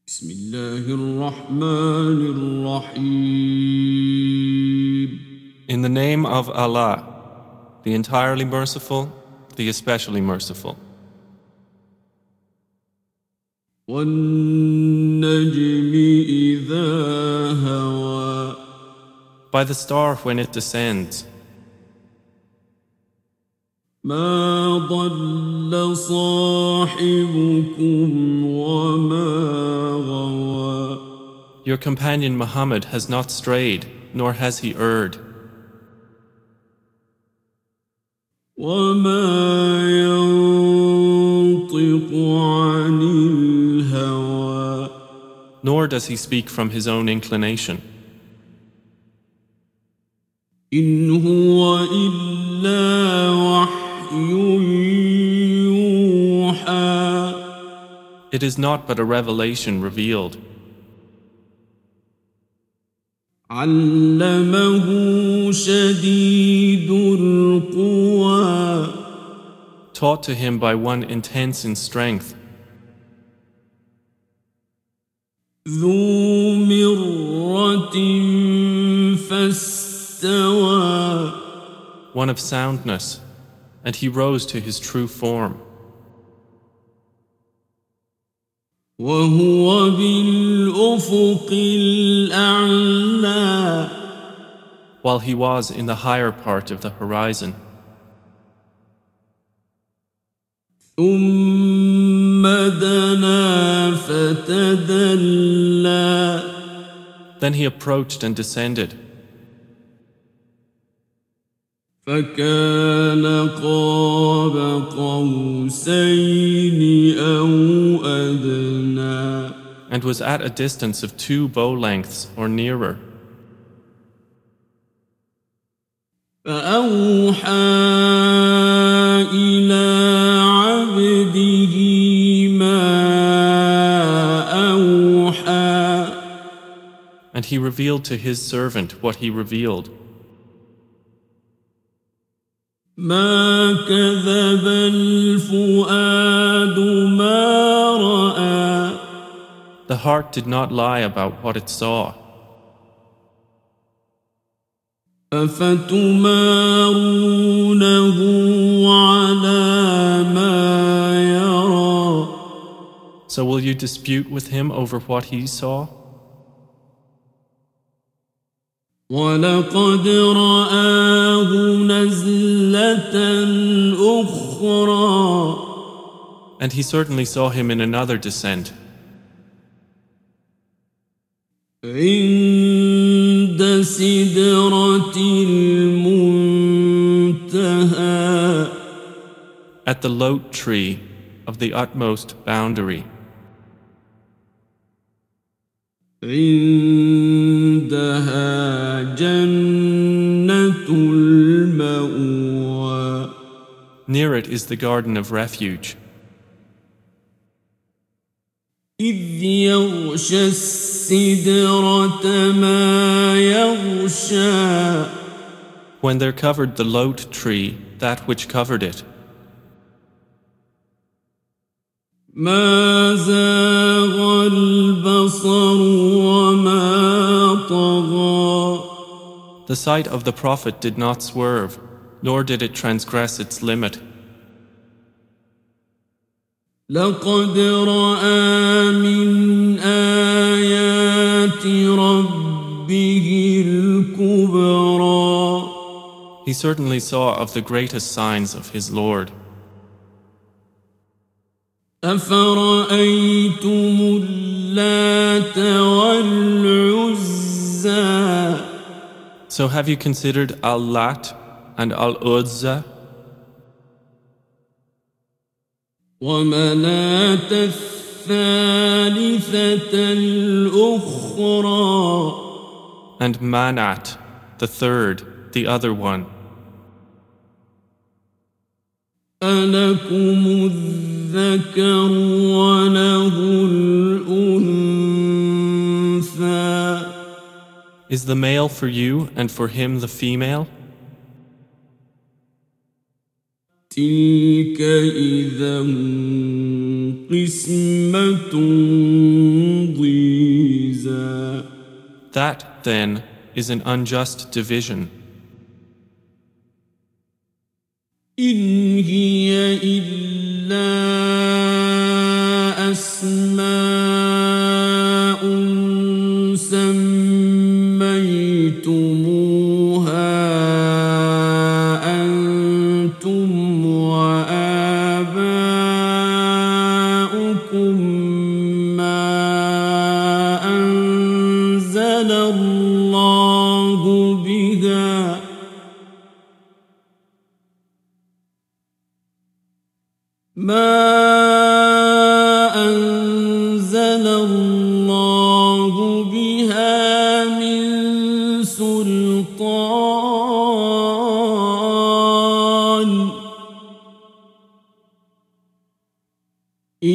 بسم الله الرحمن الرحيم. In the name of Allah, the entirely merciful, the especially merciful. والنجم إذا هوى. By the star when it descends. ما ضل صاحبكم وما غوى. Your companion Muhammad has not strayed, nor has he erred. وما ينطق عن الهوى. Nor does he speak from his own inclination. إن هو إلا وحي يوحى. It is not but a revelation revealed. علمه شديد القوى. Taught to him by one intense in strength. ذو مرة فاستوى. One of soundness, and he rose to his true form. وهو بالأفق الأعلى. While he was in the higher part of the horizon. ثم دنا فتدلى. Then he approached and descended. فكان قاب قوسين أو أدنى. And was at a distance of 2 bow lengths or nearer. فأوحى إلى عبده ما أوحى. And he revealed to his servant what he revealed. ما كذب الفؤاد ما رأى. The heart did not lie about what it saw. أفتمارونه على ما يرى. So will you dispute with him over what he saw? ولقد رآه نزلة أخرى. And he certainly saw him in another descent. عند سدرة المنتهى. At the lote tree of the utmost boundary. عندها جنة المأوى. Near it is the garden of refuge. إذ يغشى السدرة ما يغشى. When there covered the lote tree that which covered it. ما زاغ البصر وما طغى. The sight of the Prophet did not swerve, nor did it transgress its limit. لقد رأى من آيات ربه الكبرى. He certainly saw of the greatest signs of his Lord. أفرأيتم اللات والعزى. So have you considered Al-Lat and Al-Uzza? ومناة الثالثة الأخرى. And Manat, the third, the other one. ألكم الذكر وله الأنثى. Is the male for you and for him the female? تلك إذا قسمة ضيزى. That, then, is an unjust division. إن هي إلا أسماء سميتموها أنتم وآباؤكم ما أنزل الله بها من سلطان إن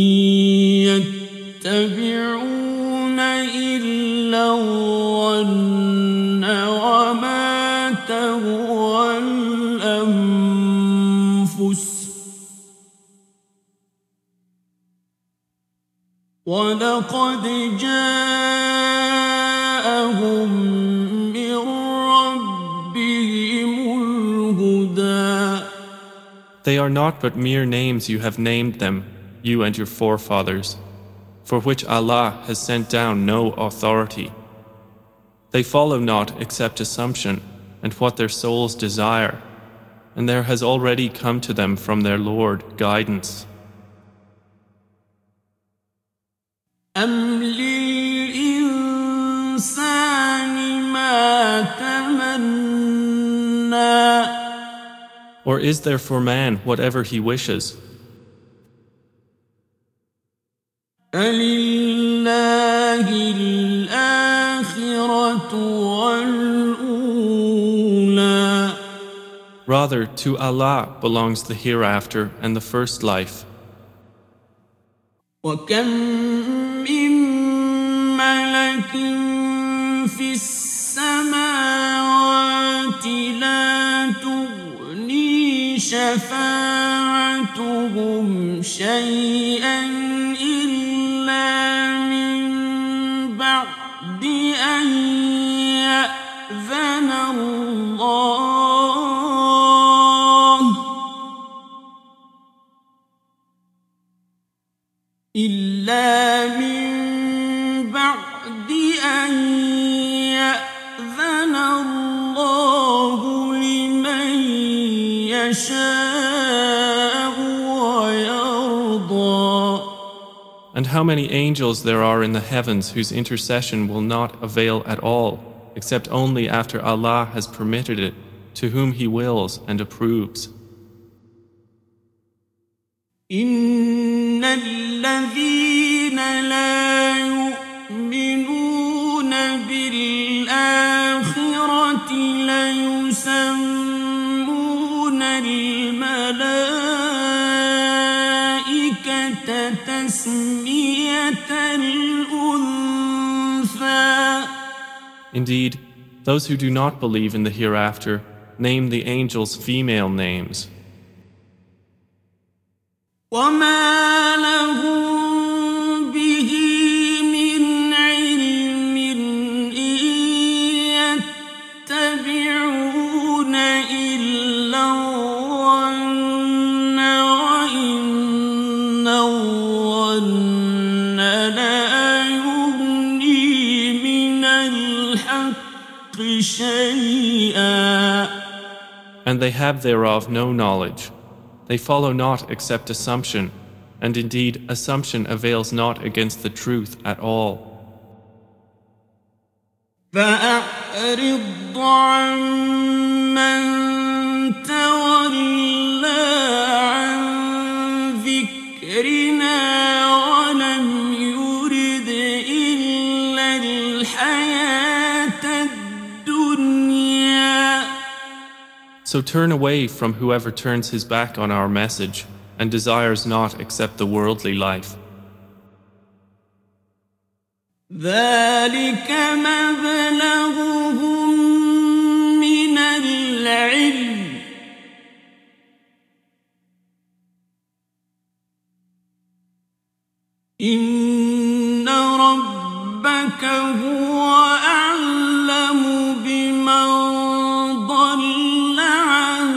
يتبعون إلا الظن وما تهوى الأنفس ولقد جاءهم من ربهم الهدى. They are not but mere names you have named them, you and your forefathers, for which Allah has sent down no authority. They follow not except assumption and what their souls desire, and there has already come to them from their Lord guidance. أم للإنسان ما تمنى. Or is there for man whatever he wishes? فلله الآخرة والأولى. Rather, to Allah belongs the hereafter and the first life. وكم من ملك في السماوات لا تغني شفاعتهم شيئا إلا من بعد أن يأذن الله لمن يشاء ويرضى. And how many angels there are in the heavens whose intercession will not avail at all, except only after Allah has permitted it to whom He wills and approves. إن الذين لا يؤمنون بالآخرة ليسمون الملائكة تسمية الأنثى. Indeed, those who do not believe in the hereafter name the angels female names. وما لهم به من علم إن يتبعون إلا الظن وإن الظن لا يغني من الحق شيئا. And they have thereof no knowledge. They follow not except assumption, and indeed assumption avails not against the truth at all. فأعرض عمن تولى عن ذكرنا ولم يرد إلا الحياة الدنيا. So turn away from whoever turns his back on our message and desires not except the worldly life. ذلك مبلغهم من العلم إن ربك هو أعلم بمن ضل عن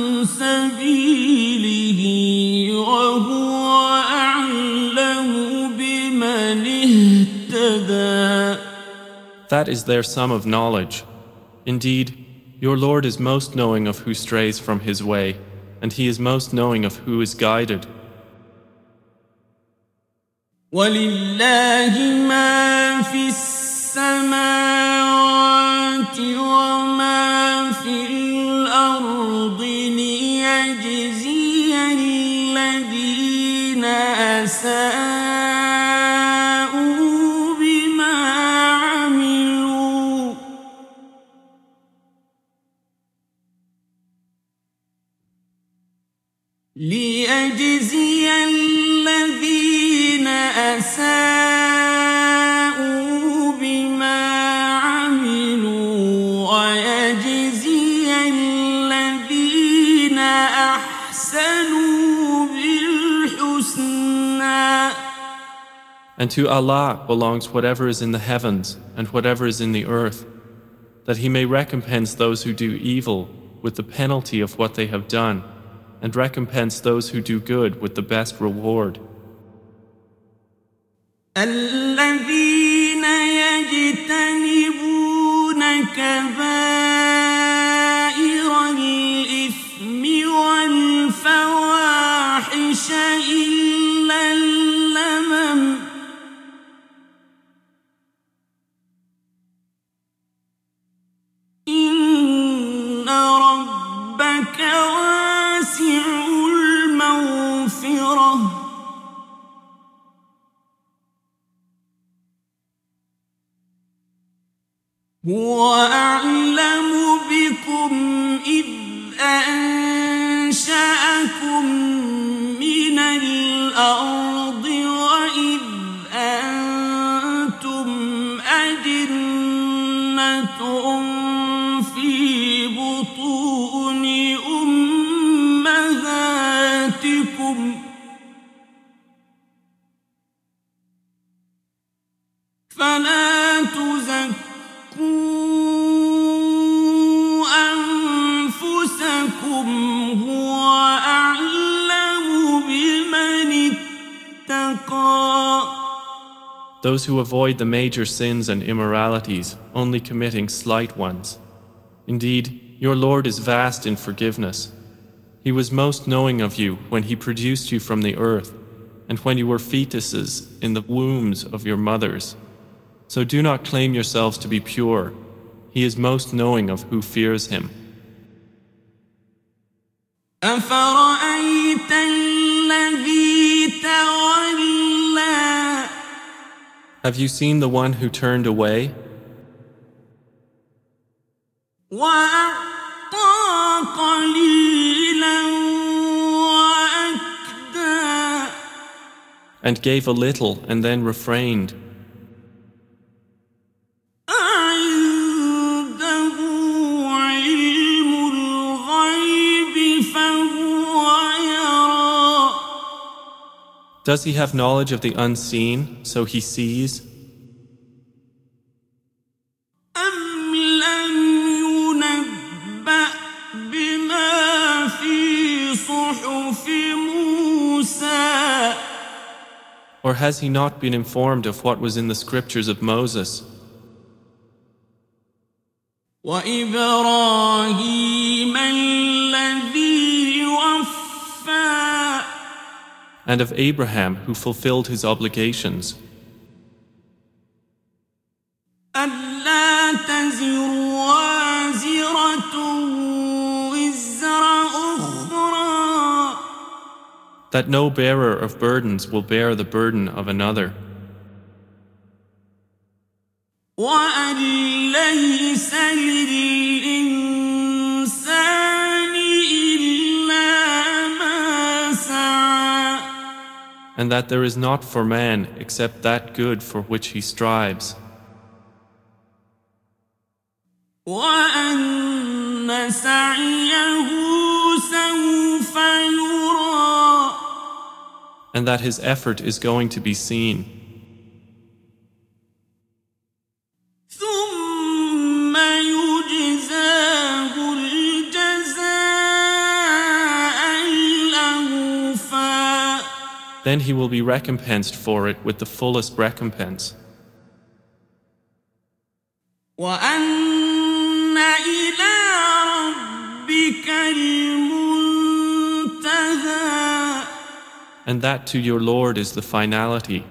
سبيله وهو أعلم بمن اهتدى. That is their sum of knowledge. Indeed, your Lord is most knowing of who strays from his way, and he is most knowing of who is guided. وَلِلَّهِ مَا فِي السَّمَاوَاتِ وَمَا فِي الْأَرْضِ لِيَجْزِيَ الَّذِينَ أَسَاءُوا بِمَا عَمِلُوا ويجزي الذين أحسنوا بالحسنى. And to Allah belongs whatever is in the heavens and whatever is in the earth, that He may recompense those who do evil with the penalty of what they have done, and recompense those who do good with the best reward. الذين يجتنبون كبائر الإثم والفواحش إلا اللمم إن ربك واسع المغفرة هو أعلم بكم إذ أنشأكم من الأرض وإذ أنتم أجنة في بطون أمهاتكم فلا تزكوا أنفسكم هو أعلم بمن اتقى. Those who avoid the major sins and immoralities, only committing slight ones. Indeed, your Lord is vast in forgiveness. He was most knowing of you when He produced you from the earth, and when you were fetuses in the wombs of your mothers. So do not claim yourselves to be pure. He is most knowing of who fears Him. أفرأيت الذي تولى Have you seen the one who turned away وأعطى قليلا وأكدى and gave a little and then refrained? أعنده علم الغيب فهو يرى Does he have knowledge of the unseen, so he sees? أم لم ينبأ بما في صحف موسى Or has he not been informed of what was in the scriptures of Moses وإبراهيم الذي وفى and of Abraham who fulfilled his obligations? ألا تزر وازرة وزر أخرى That no bearer of burdens will bear the burden of another, وأن ليس للإنسان إلا ما سعى and that there is not for man except that good for which he strives, وأن سعيه سوف يرى and that his effort is going to be seen. Then he will be recompensed for it with the fullest recompense. وأن إلى ربك المنتهى And that to your Lord is the finality.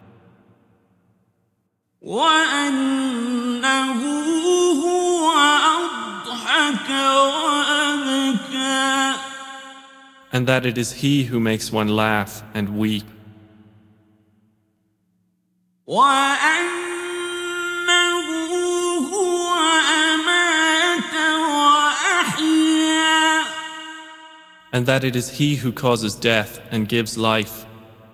وأنه هو أضحك وأبكى And that it is He who makes one laugh and weep. وأنه هو أمات وأحيا And that it is He who causes death and gives life.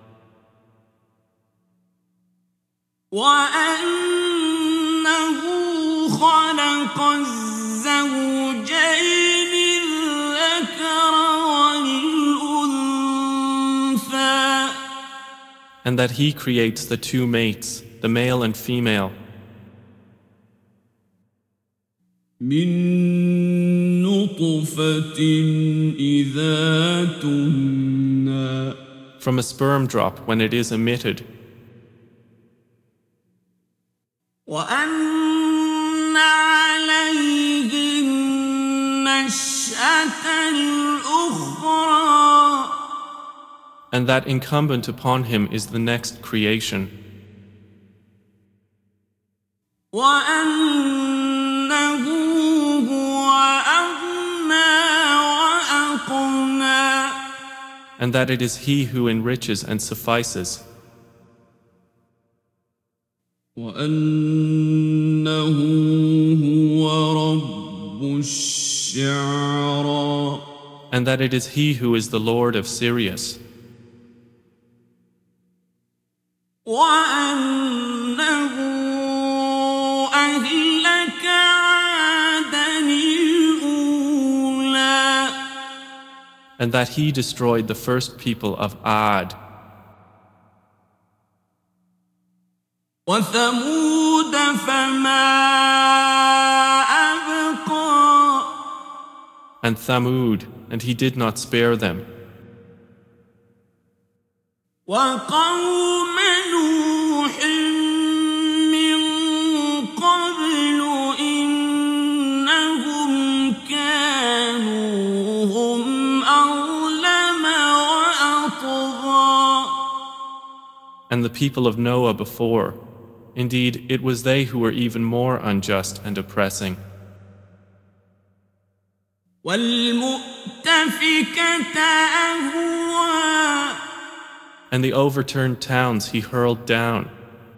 وأنه خلق الزوجين الذكر والأنثى And that He creates the two mates, the male and female, من نطفة إذا تمنى from a sperm drop when it is emitted, وأن عليه النشأة الأخرى and that incumbent upon Him is the next creation, وأنه هو أغنى وأقنى and that it is He who enriches and suffices, وأنه هو رب الشعرى and that it is He who is the Lord of Sirius, وأنه أهلك عادا الأولى and that He destroyed the first people of Ad, وثمود فما أبقى and Thamud, and He did not spare them, وقوم نوح من قبل إنهم كانوا هم أظلم وأطغى and the people of Noah before. Indeed, it was they who were even more unjust and oppressing. والمؤتفكة أهوى And the overturned towns He hurled down,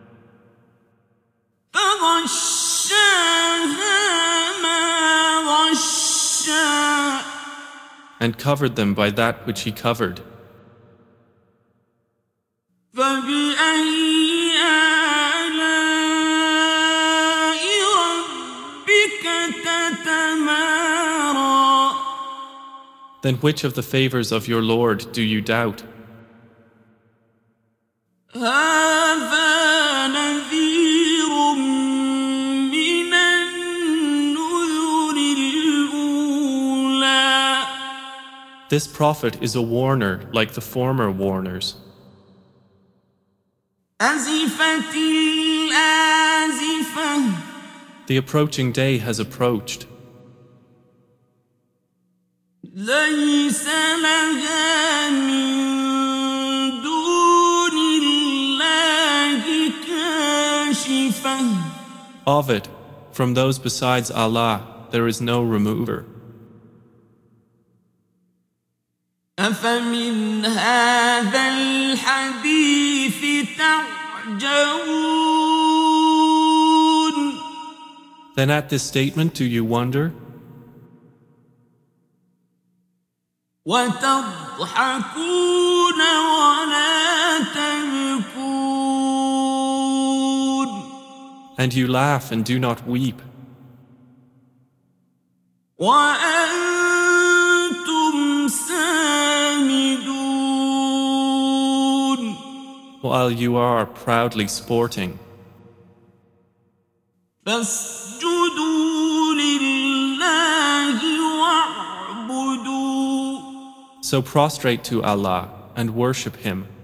فغشاها ما غشا and covered them by that which He covered. فبأي آلاء ربك تتمارى Then which of the favors of your Lord do you doubt? هذا نذير من النذر الأولى This prophet is a warner like the former warners. أزفت الآزفة The approaching day has approached. ليس لها من دون الله كاشفة Of it, from those besides Allah, there is no remover. أفمن هذا الحديث تعجبون Then at this statement do you wonder? وتضحكون ولا تبكون And you laugh and do not weep, وأنتم سامدون while you are proudly sporting. فاسجدوا لله واعبدوا So prostrate to Allah and worship Him.